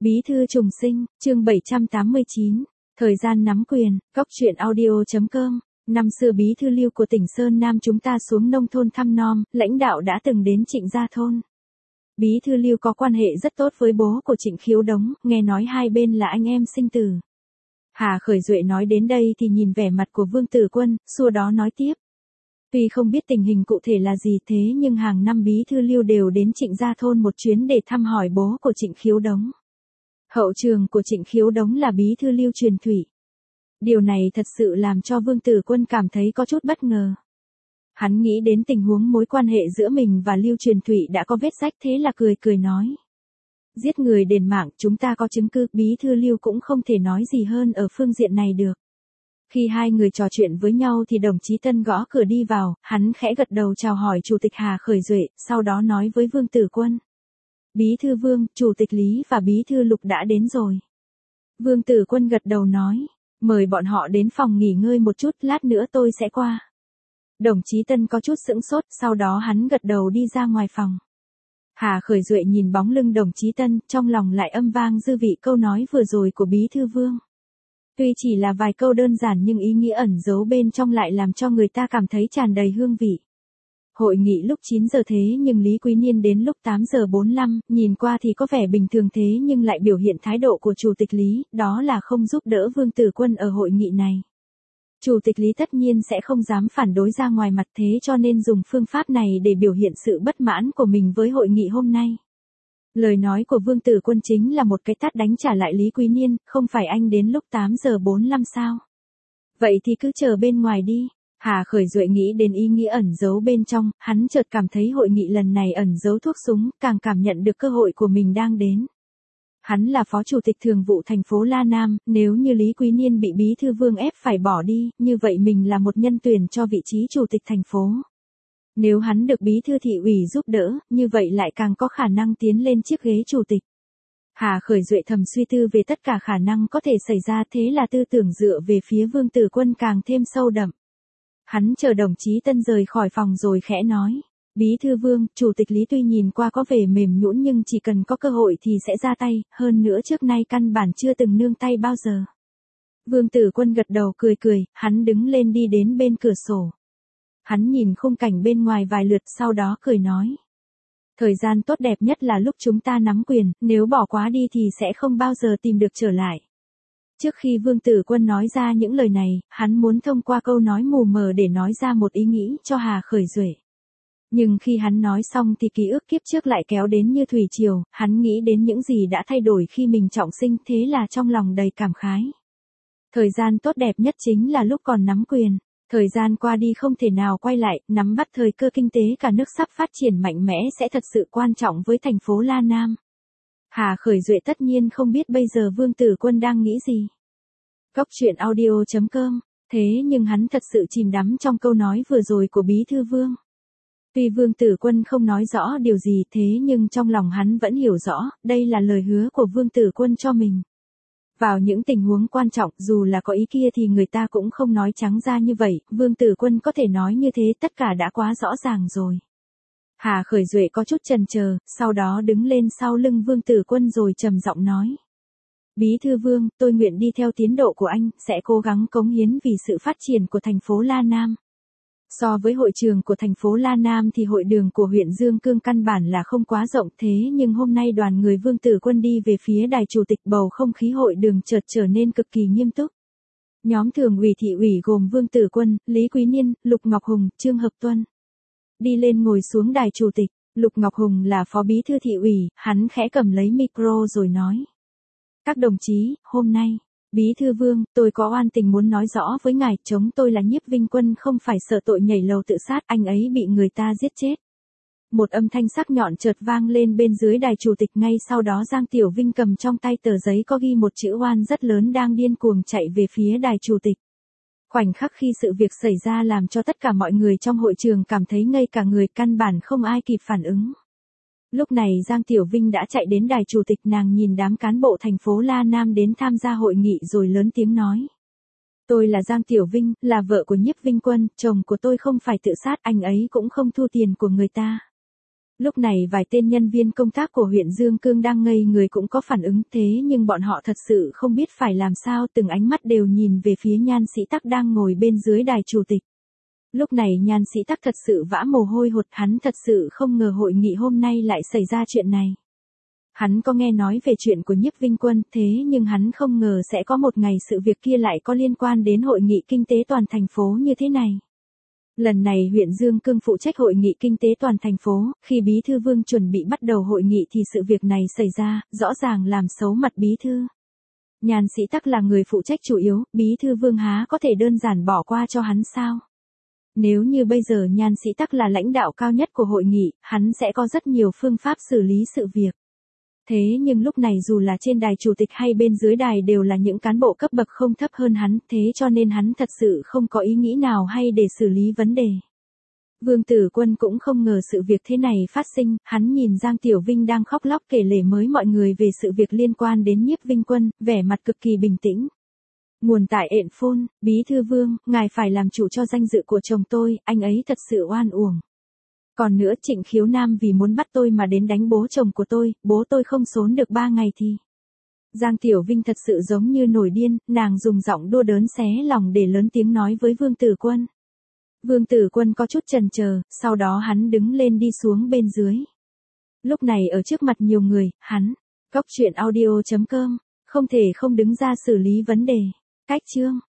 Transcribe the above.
Bí thư trùng sinh, chương 789, thời gian nắm quyền, góc truyện audio.com. Năm xưa bí thư Lưu của tỉnh Sơn Nam chúng ta xuống nông thôn thăm nom, lãnh đạo đã từng đến Trịnh Gia thôn. Bí thư Lưu có quan hệ rất tốt với bố của Trịnh Khiếu Đống, nghe nói hai bên là anh em sinh tử. Hà Khởi Duệ nói đến đây thì nhìn vẻ mặt của Vương Tử Quân, xua đó nói tiếp. Tuy không biết tình hình cụ thể là gì thế nhưng hàng năm bí thư Lưu đều đến Trịnh Gia thôn một chuyến để thăm hỏi bố của Trịnh Khiếu Đống. Hậu trường của Trịnh Khiếu Đống là bí thư Lưu truyền thủy. Điều này thật sự làm cho Vương Tử Quân cảm thấy có chút bất ngờ. Hắn nghĩ đến tình huống mối quan hệ giữa mình và Lưu truyền thủy đã có vết rách, thế là cười nói. Giết người đền mạng, chúng ta có chứng cứ, bí thư Lưu cũng không thể nói gì hơn ở phương diện này được. Khi hai người trò chuyện với nhau thì đồng chí Tân gõ cửa đi vào, hắn khẽ gật đầu chào hỏi Chủ tịch Hà Khởi Duệ, sau đó nói với Vương Tử Quân. Bí thư Vương, Chủ tịch Lý và bí thư Lục đã đến rồi. Vương Tử Quân gật đầu nói, mời bọn họ đến phòng nghỉ ngơi một chút, lát nữa tôi sẽ qua. Đồng chí Tân có chút sững sốt, sau đó hắn gật đầu đi ra ngoài phòng. Hà Khởi Duệ nhìn bóng lưng đồng chí Tân, trong lòng lại âm vang dư vị câu nói vừa rồi của bí thư Vương. Tuy chỉ là vài câu đơn giản nhưng ý nghĩa ẩn giấu bên trong lại làm cho người ta cảm thấy tràn đầy hương vị. Hội nghị lúc 9 giờ thế nhưng Lý Quý Niên đến lúc 8 giờ 45, nhìn qua thì có vẻ bình thường thế nhưng lại biểu hiện thái độ của Chủ tịch Lý, đó là không giúp đỡ Vương Tử Quân ở hội nghị này. Chủ tịch Lý tất nhiên sẽ không dám phản đối ra ngoài mặt, thế cho nên dùng phương pháp này để biểu hiện sự bất mãn của mình với hội nghị hôm nay. Lời nói của Vương Tử Quân chính là một cái tát đánh trả lại Lý Quý Niên, không phải anh đến lúc 8 giờ 45 sao? Vậy thì cứ chờ bên ngoài đi. Hà Khởi Duệ nghĩ đến ý nghĩa ẩn giấu bên trong, hắn chợt cảm thấy hội nghị lần này ẩn giấu thuốc súng, càng cảm nhận được cơ hội của mình đang đến. Hắn là phó chủ tịch thường vụ thành phố La Nam, nếu như Lý Quý Niên bị bí thư Vương ép phải bỏ đi, như vậy mình là một nhân tuyển cho vị trí chủ tịch thành phố. Nếu hắn được bí thư thị ủy giúp đỡ, như vậy lại càng có khả năng tiến lên chiếc ghế chủ tịch. Hà Khởi Duệ thầm suy tư về tất cả khả năng có thể xảy ra, thế là tư tưởng dựa về phía Vương Tử Quân càng thêm sâu đậm. Hắn chờ đồng chí Tân rời khỏi phòng rồi khẽ nói. Bí thư Vương, Chủ tịch Lý tuy nhìn qua có vẻ mềm nhũn nhưng chỉ cần có cơ hội thì sẽ ra tay, hơn nữa trước nay căn bản chưa từng nương tay bao giờ. Vương Tử Quân gật đầu cười, hắn đứng lên đi đến bên cửa sổ. Hắn nhìn khung cảnh bên ngoài vài lượt sau đó cười nói. Thời gian tốt đẹp nhất là lúc chúng ta nắm quyền, nếu bỏ quá đi thì sẽ không bao giờ tìm được trở lại. Trước khi Vương Tử Quân nói ra những lời này, hắn muốn thông qua câu nói mù mờ để nói ra một ý nghĩ cho Hà Khởi Duệ. Nhưng khi hắn nói xong thì ký ức kiếp trước lại kéo đến như thủy triều, hắn nghĩ đến những gì đã thay đổi khi mình trọng sinh, thế là trong lòng đầy cảm khái. Thời gian tốt đẹp nhất chính là lúc còn nắm quyền. Thời gian qua đi không thể nào quay lại, nắm bắt thời cơ kinh tế cả nước sắp phát triển mạnh mẽ sẽ thật sự quan trọng với thành phố La Nam. Hà Khởi Duệ tất nhiên không biết bây giờ Vương Tử Quân đang nghĩ gì. Góc truyện audio.com, thế nhưng hắn thật sự chìm đắm trong câu nói vừa rồi của bí thư Vương. Tuy Vương Tử Quân không nói rõ điều gì thế nhưng trong lòng hắn vẫn hiểu rõ, đây là lời hứa của Vương Tử Quân cho mình. Vào những tình huống quan trọng, dù là có ý kia thì người ta cũng không nói trắng ra như vậy, Vương Tử Quân có thể nói như thế, tất cả đã quá rõ ràng rồi. Hà Khởi Duệ có chút chần chờ, sau đó đứng lên sau lưng Vương Tử Quân rồi trầm giọng nói. Bí thư Vương, tôi nguyện đi theo tiến độ của anh, sẽ cố gắng cống hiến vì sự phát triển của thành phố La Nam. So với hội trường của thành phố La Nam thì hội đường của huyện Dương Cương căn bản là không quá rộng, thế nhưng hôm nay đoàn người Vương Tử Quân đi về phía đài chủ tịch, bầu không khí hội đường chợt trở nên cực kỳ nghiêm túc. Nhóm thường ủy thị ủy gồm Vương Tử Quân, Lý Quý Niên, Lục Ngọc Hùng, Trương Hợp Tuân. Đi lên ngồi xuống đài chủ tịch, Lục Ngọc Hùng là phó bí thư thị ủy, hắn khẽ cầm lấy micro rồi nói. Các đồng chí, hôm nay, Bí thư Vương, tôi có oan tình muốn nói rõ với ngài, chống tôi là Nhiếp Vinh Quân không phải sợ tội nhảy lầu tự sát, anh ấy bị người ta giết chết. Một âm thanh sắc nhọn chợt vang lên bên dưới đài chủ tịch, ngay sau đó Giang Tiểu Vinh cầm trong tay tờ giấy có ghi một chữ oan rất lớn đang điên cuồng chạy về phía đài chủ tịch. Khoảnh khắc khi sự việc xảy ra làm cho tất cả mọi người trong hội trường cảm thấy ngây cả người, căn bản không ai kịp phản ứng. Lúc này Giang Tiểu Vinh đã chạy đến đài chủ tịch, nàng nhìn đám cán bộ thành phố La Nam đến tham gia hội nghị rồi lớn tiếng nói. Tôi là Giang Tiểu Vinh, là vợ của Nhiếp Vinh Quân, chồng của tôi không phải tự sát, anh ấy cũng không thu tiền của người ta. Lúc này vài tên nhân viên công tác của huyện Dương Cương đang ngây người cũng có phản ứng thế nhưng bọn họ thật sự không biết phải làm sao, từng ánh mắt đều nhìn về phía Nhan Sĩ Tắc đang ngồi bên dưới đài chủ tịch. Lúc này Nhan Sĩ Tắc thật sự vã mồ hôi hột, hắn thật sự không ngờ hội nghị hôm nay lại xảy ra chuyện này. Hắn có nghe nói về chuyện của Nhiếp Vinh Quân, thế nhưng hắn không ngờ sẽ có một ngày sự việc kia lại có liên quan đến hội nghị kinh tế toàn thành phố như thế này. Lần này huyện Dương Cương phụ trách hội nghị kinh tế toàn thành phố, khi Bí thư Vương chuẩn bị bắt đầu hội nghị thì sự việc này xảy ra, rõ ràng làm xấu mặt Bí thư. Nhan Sĩ Tắc là người phụ trách chủ yếu, Bí thư Vương há có thể đơn giản bỏ qua cho hắn sao? Nếu như bây giờ Nhan Sĩ Tắc là lãnh đạo cao nhất của hội nghị, hắn sẽ có rất nhiều phương pháp xử lý sự việc. Thế nhưng lúc này dù là trên đài chủ tịch hay bên dưới đài đều là những cán bộ cấp bậc không thấp hơn hắn, thế cho nên hắn thật sự không có ý nghĩ nào hay để xử lý vấn đề. Vương Tử Quân cũng không ngờ sự việc thế này phát sinh, hắn nhìn Giang Tiểu Vinh đang khóc lóc kể lể với mọi người về sự việc liên quan đến Nhiếp Vinh Quân, vẻ mặt cực kỳ bình tĩnh. Nguồn tại ện phôn, Bí thư Vương, ngài phải làm chủ cho danh dự của chồng tôi, anh ấy thật sự oan uổng. Còn nữa Trịnh Khiếu Nam vì muốn bắt tôi mà đến đánh bố chồng của tôi, bố tôi không xốn được 3 ngày thì. Giang Tiểu Vinh thật sự giống như nổi điên, nàng dùng giọng đua đớn xé lòng để lớn tiếng nói với Vương Tử Quân. Vương Tử Quân có chút chần chờ, sau đó hắn đứng lên đi xuống bên dưới. Lúc này ở trước mặt nhiều người, hắn, Cóc truyện audio.com, không thể không đứng ra xử lý vấn đề. Cách chương.